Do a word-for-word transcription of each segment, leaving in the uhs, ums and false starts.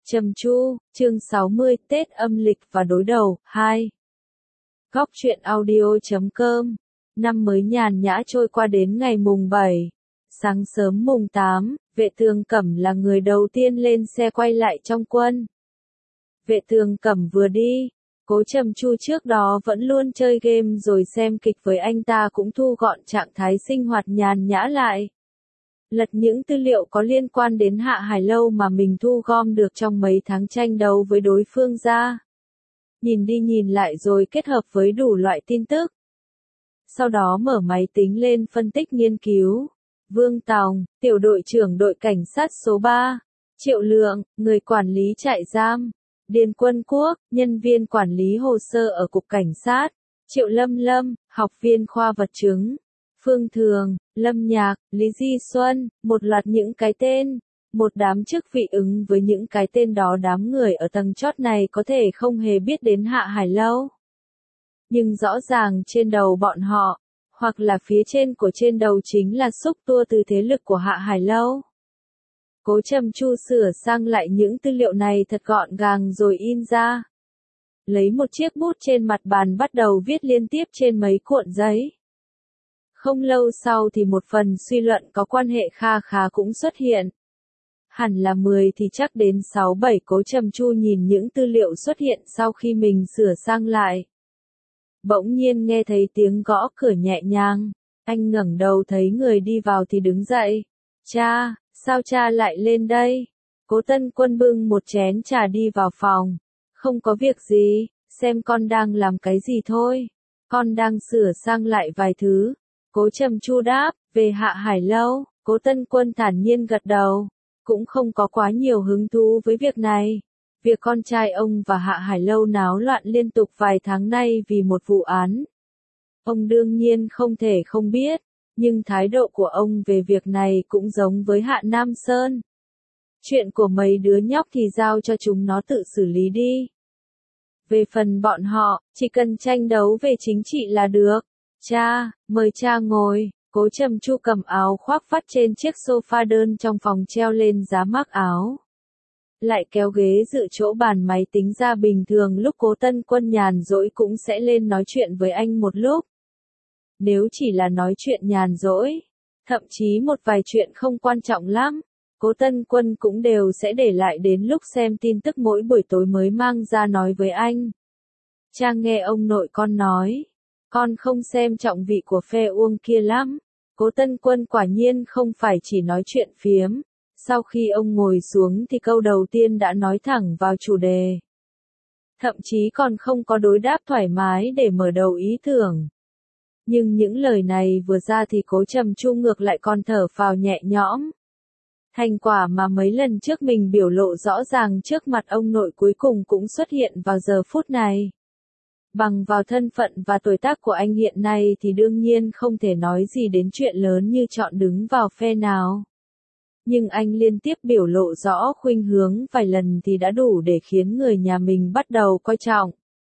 Trầm Chu, chương sáu mươi, Tết âm lịch và đối đầu, hai. Góc truyện audio chấm com. Năm mới nhàn nhã trôi qua đến ngày mùng bảy. Sáng sớm mùng tám, Vệ Tường Cẩm là người đầu tiên lên xe quay lại trong quân. Vệ Tường Cẩm vừa đi, Cố Trầm Chu trước đó vẫn luôn chơi game rồi xem kịch với anh ta cũng thu gọn trạng thái sinh hoạt nhàn nhã lại. Lật những tư liệu có liên quan đến Hạ Hải Lâu mà mình thu gom được trong mấy tháng tranh đấu với đối phương ra. Nhìn đi nhìn lại rồi kết hợp với đủ loại tin tức. Sau đó mở máy tính lên phân tích nghiên cứu. Vương Tòng, tiểu đội trưởng đội cảnh sát số ba. Triệu Lượng, người quản lý trại giam. Điền Quân Quốc, nhân viên quản lý hồ sơ ở cục cảnh sát. Triệu Lâm Lâm, học viên khoa vật chứng. Phương Thường, Lâm Nhạc, Lý Di Xuân, một loạt những cái tên, một đám chức vị ứng với những cái tên đó. Đám người ở tầng chót này có thể không hề biết đến Hạ Hải Lâu. Nhưng rõ ràng trên đầu bọn họ, hoặc là phía trên của trên đầu chính là xúc tua từ thế lực của Hạ Hải Lâu. Cố Trầm Chu sửa sang lại những tư liệu này thật gọn gàng rồi in ra. Lấy một chiếc bút trên mặt bàn bắt đầu viết liên tiếp trên mấy cuộn giấy. Không lâu sau thì một phần suy luận có quan hệ kha khá cũng xuất hiện. Hẳn là mười thì chắc đến sáu bảy. Cố Trầm Chu nhìn những tư liệu xuất hiện sau khi mình sửa sang lại. Bỗng nhiên nghe thấy tiếng gõ cửa nhẹ nhàng. Anh ngẩng đầu thấy người đi vào thì đứng dậy. Cha, sao cha lại lên đây? Cố Tân Quân bưng một chén trà đi vào phòng. Không có việc gì, xem con đang làm cái gì thôi. Con đang sửa sang lại vài thứ. Cố Trầm Chu đáp, về Hạ Hải Lâu. Cố Tân Quân thản nhiên gật đầu. Cũng không có quá nhiều hứng thú với việc này. Việc con trai ông và Hạ Hải Lâu náo loạn liên tục vài tháng nay vì một vụ án. Ông đương nhiên không thể không biết, nhưng thái độ của ông về việc này cũng giống với Hạ Nam Sơn. Chuyện của mấy đứa nhóc thì giao cho chúng nó tự xử lý đi. Về phần bọn họ, chỉ cần tranh đấu về chính trị là được. Cha, mời cha ngồi. Cố Trầm Chu cầm áo khoác vắt trên chiếc sofa đơn trong phòng treo lên giá mác áo. Lại kéo ghế dự chỗ bàn máy tính ra. Bình thường lúc Cố Tân Quân nhàn rỗi cũng sẽ lên nói chuyện với anh một lúc. Nếu chỉ là nói chuyện nhàn rỗi, thậm chí một vài chuyện không quan trọng lắm, Cố Tân Quân cũng đều sẽ để lại đến lúc xem tin tức mỗi buổi tối mới mang ra nói với anh. Cha nghe ông nội con nói, con không xem trọng vị của phe Uông kia lắm. Cố Tân Quân quả nhiên không phải chỉ nói chuyện phiếm. Sau khi ông ngồi xuống thì câu đầu tiên đã nói thẳng vào chủ đề. Thậm chí còn không có đối đáp thoải mái để mở đầu ý tưởng. Nhưng những lời này vừa ra thì Cố Trầm Chu ngược lại còn thở phào nhẹ nhõm. Thành quả mà mấy lần trước mình biểu lộ rõ ràng trước mặt ông nội cuối cùng cũng xuất hiện vào giờ phút này. Bằng vào thân phận và tuổi tác của anh hiện nay thì đương nhiên không thể nói gì đến chuyện lớn như chọn đứng vào phe nào. Nhưng anh liên tiếp biểu lộ rõ khuynh hướng vài lần thì đã đủ để khiến người nhà mình bắt đầu coi trọng.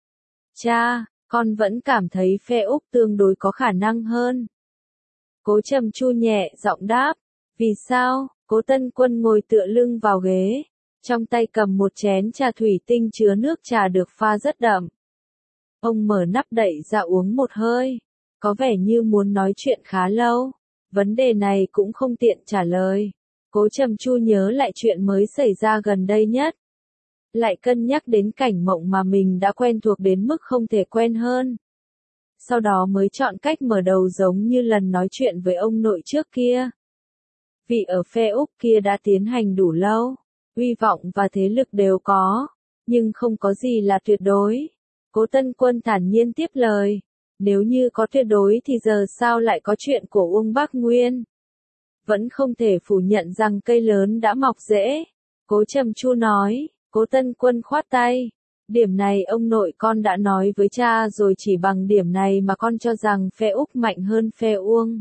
Cha, con vẫn cảm thấy phe Úc tương đối có khả năng hơn. Cố Trầm Chu nhẹ giọng đáp. Vì sao? Cố Tân Quân ngồi tựa lưng vào ghế, trong tay cầm một chén trà thủy tinh chứa nước trà được pha rất đậm. Ông mở nắp đậy ra uống một hơi, có vẻ như muốn nói chuyện khá lâu. Vấn đề này cũng không tiện trả lời. Cố Trầm Chu nhớ lại chuyện mới xảy ra gần đây nhất. Lại cân nhắc đến cảnh mộng mà mình đã quen thuộc đến mức không thể quen hơn. Sau đó mới chọn cách mở đầu giống như lần nói chuyện với ông nội trước kia. Vì ở phe Úc kia đã tiến hành đủ lâu, uy vọng và thế lực đều có, nhưng không có gì là tuyệt đối. Cố Tân Quân thản nhiên tiếp lời. Nếu như có tuyệt đối thì giờ sao lại có chuyện của Uông Bắc Nguyên? Vẫn không thể phủ nhận rằng cây lớn đã mọc rễ. Cố Trầm Chu nói. Cố Tân Quân khoát tay. Điểm này ông nội con đã nói với cha rồi, chỉ bằng điểm này mà con cho rằng phe Úc mạnh hơn phe Uông.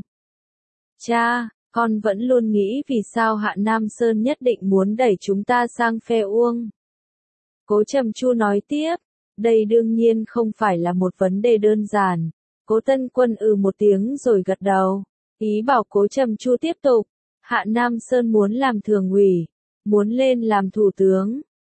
Cha, con vẫn luôn nghĩ vì sao Hạ Nam Sơn nhất định muốn đẩy chúng ta sang phe Uông. Cố Trầm Chu nói tiếp. Đây đương nhiên không phải là một vấn đề đơn giản. Cố Tân Quân ừ một tiếng rồi gật đầu. Ý bảo Cố Trầm Chu tiếp tục. Hạ Nam Sơn muốn làm thường ủy, muốn lên làm thủ tướng.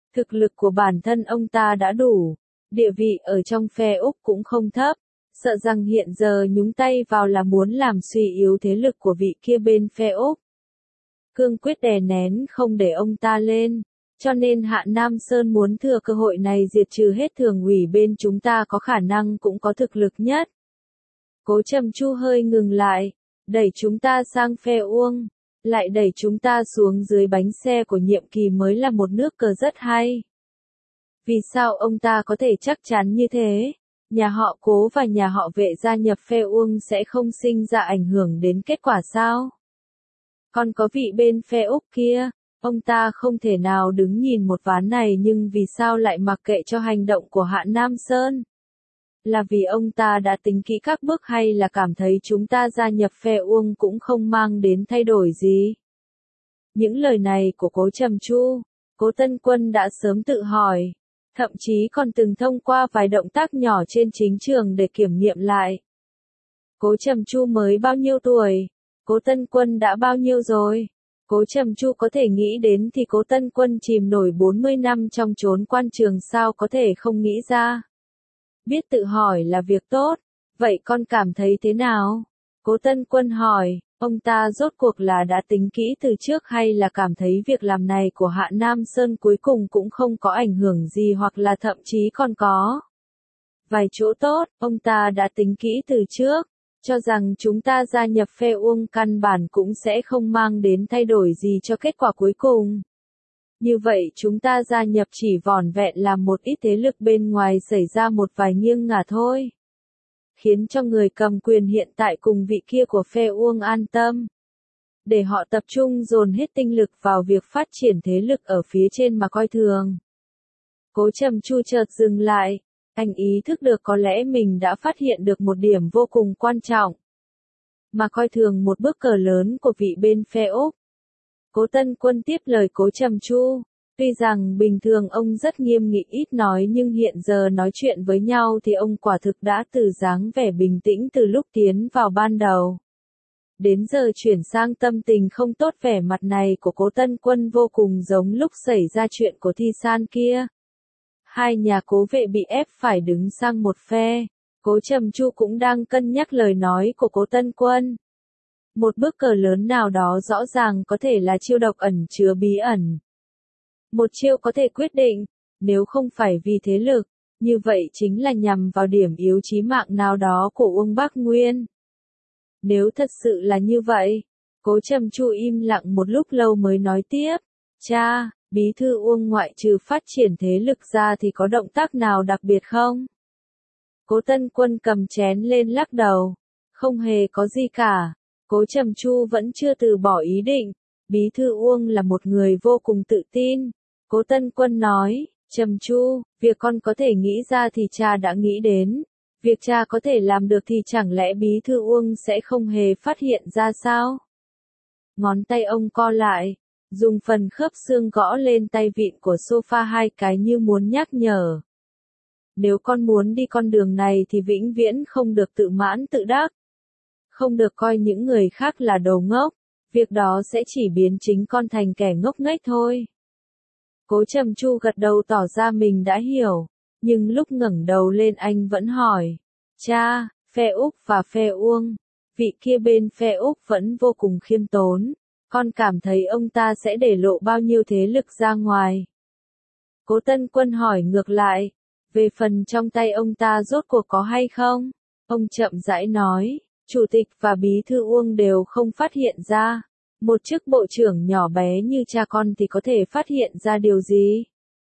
Thực lực của bản thân ông ta đã đủ, địa vị ở trong phe Úc cũng không thấp, sợ rằng hiện giờ nhúng tay vào là muốn làm suy yếu thế lực của vị kia bên phe Úc. Cương quyết đè nén không để ông ta lên, cho nên Hạ Nam Sơn muốn thừa cơ hội này diệt trừ hết thường ủy bên chúng ta có khả năng cũng có thực lực nhất. Cố Trầm Chu hơi ngừng lại, đẩy chúng ta sang phe Uông, lại đẩy chúng ta xuống dưới bánh xe của nhiệm kỳ mới là một nước cờ rất hay. Vì sao ông ta có thể chắc chắn như thế? Nhà họ Cố và nhà họ Vệ gia nhập phe Uông sẽ không sinh ra ảnh hưởng đến kết quả sao? Còn có vị bên phe Úc kia, ông ta không thể nào đứng nhìn một ván này nhưng vì sao lại mặc kệ cho hành động của Hạ Nam Sơn? Là vì ông ta đã tính kỹ các bước hay là cảm thấy chúng ta gia nhập phe Uông cũng không mang đến thay đổi gì? Những lời này của Cố Trầm Chu, Cố Tân Quân đã sớm tự hỏi, thậm chí còn từng thông qua vài động tác nhỏ trên chính trường để kiểm nghiệm lại. Cố Trầm Chu mới bao nhiêu tuổi? Cố Tân Quân đã bao nhiêu rồi? Cố Trầm Chu có thể nghĩ đến thì Cố Tân Quân chìm nổi bốn mươi năm trong chốn quan trường sao có thể không nghĩ ra. Biết tự hỏi là việc tốt, vậy con cảm thấy thế nào? Cố Tân Quân hỏi, ông ta rốt cuộc là đã tính kỹ từ trước hay là cảm thấy việc làm này của Hạ Nam Sơn cuối cùng cũng không có ảnh hưởng gì hoặc là thậm chí còn có vài chỗ tốt, ông ta đã tính kỹ từ trước, cho rằng chúng ta gia nhập phe Uông căn bản cũng sẽ không mang đến thay đổi gì cho kết quả cuối cùng. Như vậy chúng ta gia nhập chỉ vỏn vẹn làm một ít thế lực bên ngoài xảy ra một vài nghiêng ngả thôi. Khiến cho người cầm quyền hiện tại cùng vị kia của phe Uông an tâm. Để họ tập trung dồn hết tinh lực vào việc phát triển thế lực ở phía trên mà coi thường. Cố Trầm Chu chợt dừng lại, anh ý thức được có lẽ mình đã phát hiện được một điểm vô cùng quan trọng. Mà coi thường một bước cờ lớn của vị bên phe Úc. Cố Tân Quân tiếp lời Cố Trầm Chu, tuy rằng bình thường ông rất nghiêm nghị ít nói nhưng hiện giờ nói chuyện với nhau thì ông quả thực đã từ dáng vẻ bình tĩnh từ lúc tiến vào ban đầu. Đến giờ chuyển sang tâm tình không tốt, vẻ mặt này của Cố Tân Quân vô cùng giống lúc xảy ra chuyện của Thi San kia. Hai nhà Cố Vệ bị ép phải đứng sang một phe, Cố Trầm Chu cũng đang cân nhắc lời nói của Cố Tân Quân. Một bước cờ lớn nào đó rõ ràng có thể là chiêu độc ẩn chứa bí ẩn. Một chiêu có thể quyết định, nếu không phải vì thế lực, như vậy chính là nhằm vào điểm yếu chí mạng nào đó của Uông Bắc Nguyên. Nếu thật sự là như vậy, Cố Trầm Chu im lặng một lúc lâu mới nói tiếp, cha, bí thư Uông ngoại trừ phát triển thế lực ra thì có động tác nào đặc biệt không? Cố Tân Quân cầm chén lên lắc đầu, không hề có gì cả. Cố Trầm Chu vẫn chưa từ bỏ ý định, bí thư Uông là một người vô cùng tự tin. Cố Tân Quân nói, Trầm Chu, việc con có thể nghĩ ra thì cha đã nghĩ đến, việc cha có thể làm được thì chẳng lẽ bí thư Uông sẽ không hề phát hiện ra sao? Ngón tay ông co lại, dùng phần khớp xương gõ lên tay vịn của sofa hai cái như muốn nhắc nhở. Nếu con muốn đi con đường này thì vĩnh viễn không được tự mãn tự đắc. Không được coi những người khác là đồ ngốc, việc đó sẽ chỉ biến chính con thành kẻ ngốc nghếch thôi. Cố Trầm Chu gật đầu tỏ ra mình đã hiểu, nhưng lúc ngẩng đầu lên anh vẫn hỏi, cha, phe Úc và phe Uông, vị kia bên phe Úc vẫn vô cùng khiêm tốn, con cảm thấy ông ta sẽ để lộ bao nhiêu thế lực ra ngoài? Cố Tân Quân hỏi ngược lại, về phần trong tay ông ta rốt cuộc có hay không? Ông chậm rãi nói, Chủ tịch và bí thư Uông đều không phát hiện ra. Một chức bộ trưởng nhỏ bé như cha con thì có thể phát hiện ra điều gì?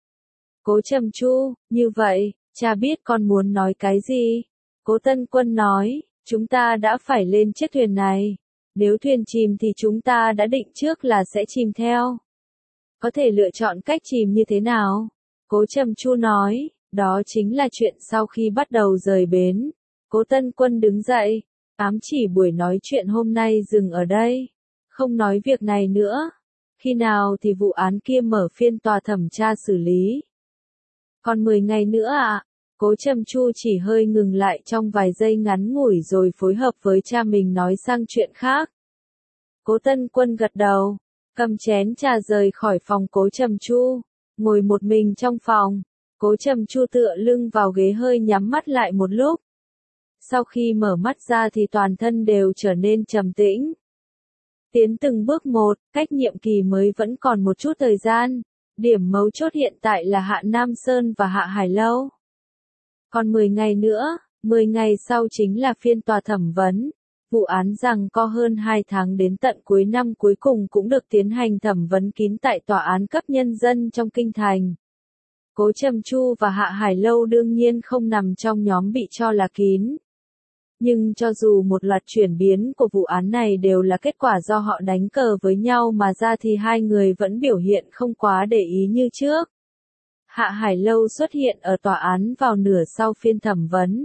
Cố Trầm Chu, như vậy, cha biết con muốn nói cái gì? Cố Tân Quân nói, chúng ta đã phải lên chiếc thuyền này. Nếu thuyền chìm thì chúng ta đã định trước là sẽ chìm theo. Có thể lựa chọn cách chìm như thế nào? Cố Trầm Chu nói, đó chính là chuyện sau khi bắt đầu rời bến. Cố Tân Quân đứng dậy, ám chỉ buổi nói chuyện hôm nay dừng ở đây. Không nói việc này nữa. Khi nào thì vụ án kia mở phiên tòa thẩm tra xử lý? Còn mười ngày nữa ạ. À? Cố Trầm Chu chỉ hơi ngừng lại trong vài giây ngắn ngủi rồi phối hợp với cha mình nói sang chuyện khác. Cố Tân Quân gật đầu, cầm chén trà rời khỏi phòng Cố Trầm Chu. Ngồi một mình trong phòng, Cố Trầm Chu tựa lưng vào ghế hơi nhắm mắt lại một lúc. Sau khi mở mắt ra thì toàn thân đều trở nên trầm tĩnh. Tiến từng bước một, cách nhiệm kỳ mới vẫn còn một chút thời gian. Điểm mấu chốt hiện tại là Hạ Nam Sơn và Hạ Hải Lâu. Còn mười ngày nữa, mười ngày sau chính là phiên tòa thẩm vấn. Vụ án rằng có hơn hai tháng đến tận cuối năm cuối cùng cũng được tiến hành thẩm vấn kín tại tòa án cấp nhân dân trong kinh thành. Cố Trầm Chu và Hạ Hải Lâu đương nhiên không nằm trong nhóm bị cho là kín. Nhưng cho dù một loạt chuyển biến của vụ án này đều là kết quả do họ đánh cờ với nhau mà ra thì hai người vẫn biểu hiện không quá để ý như trước. Hạ Hải Lâu xuất hiện ở tòa án vào nửa sau phiên thẩm vấn.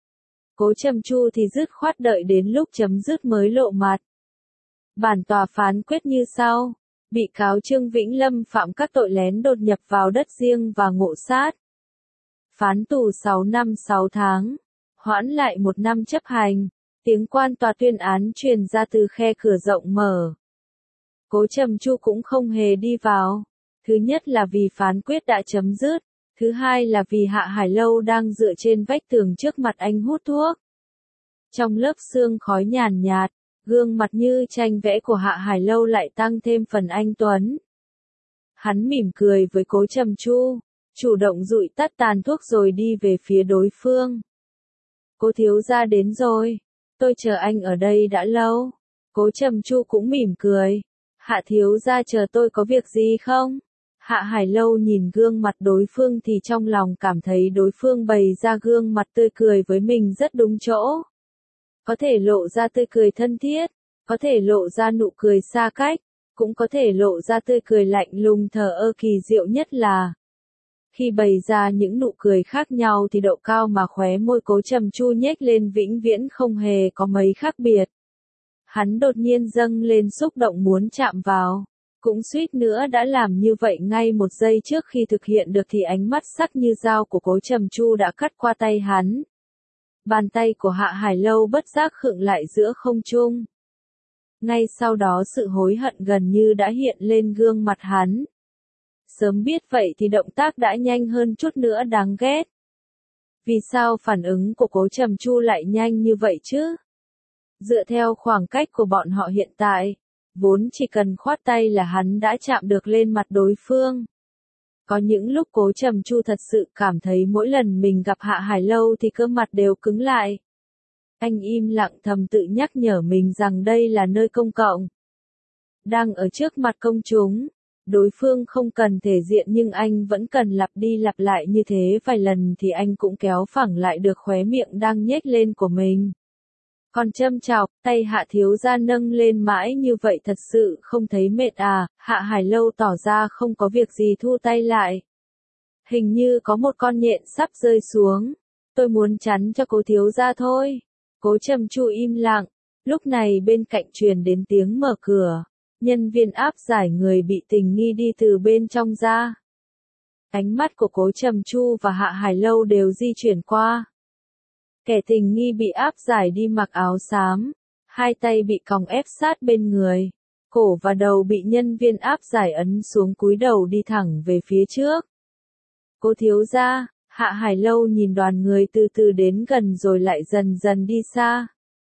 Cố Trầm Chu thì dứt khoát đợi đến lúc chấm dứt mới lộ mặt. Bản tòa phán quyết như sau. Bị cáo Trương Vĩnh Lâm phạm các tội lén đột nhập vào đất riêng và ngộ sát. Phán tù sáu năm sáu tháng. Hoãn lại một năm chấp hành. Tiếng quan tòa tuyên án truyền ra từ khe cửa rộng mở. Cố Trầm Chu cũng không hề đi vào. Thứ nhất là vì phán quyết đã chấm dứt. Thứ hai là vì Hạ Hải Lâu đang dựa trên vách tường trước mặt anh hút thuốc. Trong lớp sương khói nhàn nhạt, gương mặt như tranh vẽ của Hạ Hải Lâu lại tăng thêm phần anh tuấn. Hắn mỉm cười với Cố Trầm Chu, chủ động dụi tắt tàn thuốc rồi đi về phía đối phương. Cố thiếu gia đến rồi, tôi chờ anh ở đây đã lâu. Cố Trầm Chu cũng mỉm cười. Hạ thiếu gia chờ tôi có việc gì không? Hạ Hải Lâu nhìn gương mặt đối phương thì trong lòng cảm thấy đối phương bày ra gương mặt tươi cười với mình rất đúng chỗ. Có thể lộ ra tươi cười thân thiết, có thể lộ ra nụ cười xa cách, cũng có thể lộ ra tươi cười lạnh lùng thờ ơ kỳ diệu nhất là khi bày ra những nụ cười khác nhau thì độ cao mà khóe môi Cố Trầm Chu nhếch lên vĩnh viễn không hề có mấy khác biệt. Hắn đột nhiên dâng lên xúc động muốn chạm vào. Cũng suýt nữa đã làm như vậy ngay một giây trước khi thực hiện được thì ánh mắt sắc như dao của Cố Trầm Chu đã cắt qua tay hắn. Bàn tay của Hạ Hải Lâu bất giác khựng lại giữa không trung. Ngay sau đó sự hối hận gần như đã hiện lên gương mặt hắn. Sớm biết vậy thì động tác đã nhanh hơn chút nữa đáng ghét. Vì sao phản ứng của Cố Trầm Chu lại nhanh như vậy chứ? Dựa theo khoảng cách của bọn họ hiện tại, vốn chỉ cần khoát tay là hắn đã chạm được lên mặt đối phương. Có những lúc Cố Trầm Chu thật sự cảm thấy mỗi lần mình gặp Hạ Hải Lâu thì cơ mặt đều cứng lại. Anh im lặng thầm tự nhắc nhở mình rằng đây là nơi công cộng. Đang ở trước mặt công chúng, đối phương không cần thể diện nhưng anh vẫn cần lặp đi lặp lại như thế vài lần thì anh cũng kéo phẳng lại được khóe miệng đang nhếch lên của mình. Còn châm chọc, tay Hạ thiếu gia nâng lên mãi như vậy thật sự không thấy mệt à? Hạ Hải Lâu tỏ ra không có việc gì thu tay lại. Hình như có một con nhện sắp rơi xuống. Tôi muốn chắn cho Cố thiếu gia thôi. Cố Trầm Chu im lặng. Lúc này bên cạnh truyền đến tiếng mở cửa. Nhân viên áp giải người bị tình nghi đi từ bên trong ra. Ánh mắt của Cố Trầm Chu và Hạ Hải Lâu đều di chuyển qua. Kẻ tình nghi bị áp giải đi mặc áo xám, hai tay bị còng ép sát bên người, cổ và đầu bị nhân viên áp giải ấn xuống cúi đầu đi thẳng về phía trước. Cố thiếu gia, Hạ Hải Lâu nhìn đoàn người từ từ đến gần rồi lại dần dần đi xa.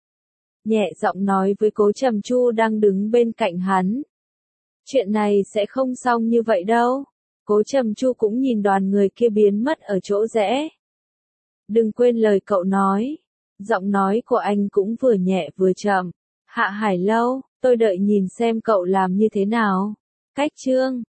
Nhẹ giọng nói với Cố Trầm Chu đang đứng bên cạnh hắn. Chuyện này sẽ không xong như vậy đâu. Cố Trầm Chu cũng nhìn đoàn người kia biến mất ở chỗ rẽ. Đừng quên lời cậu nói. Giọng nói của anh cũng vừa nhẹ vừa chậm. Hạ Hải Lâu, tôi đợi nhìn xem cậu làm như thế nào. Cách chương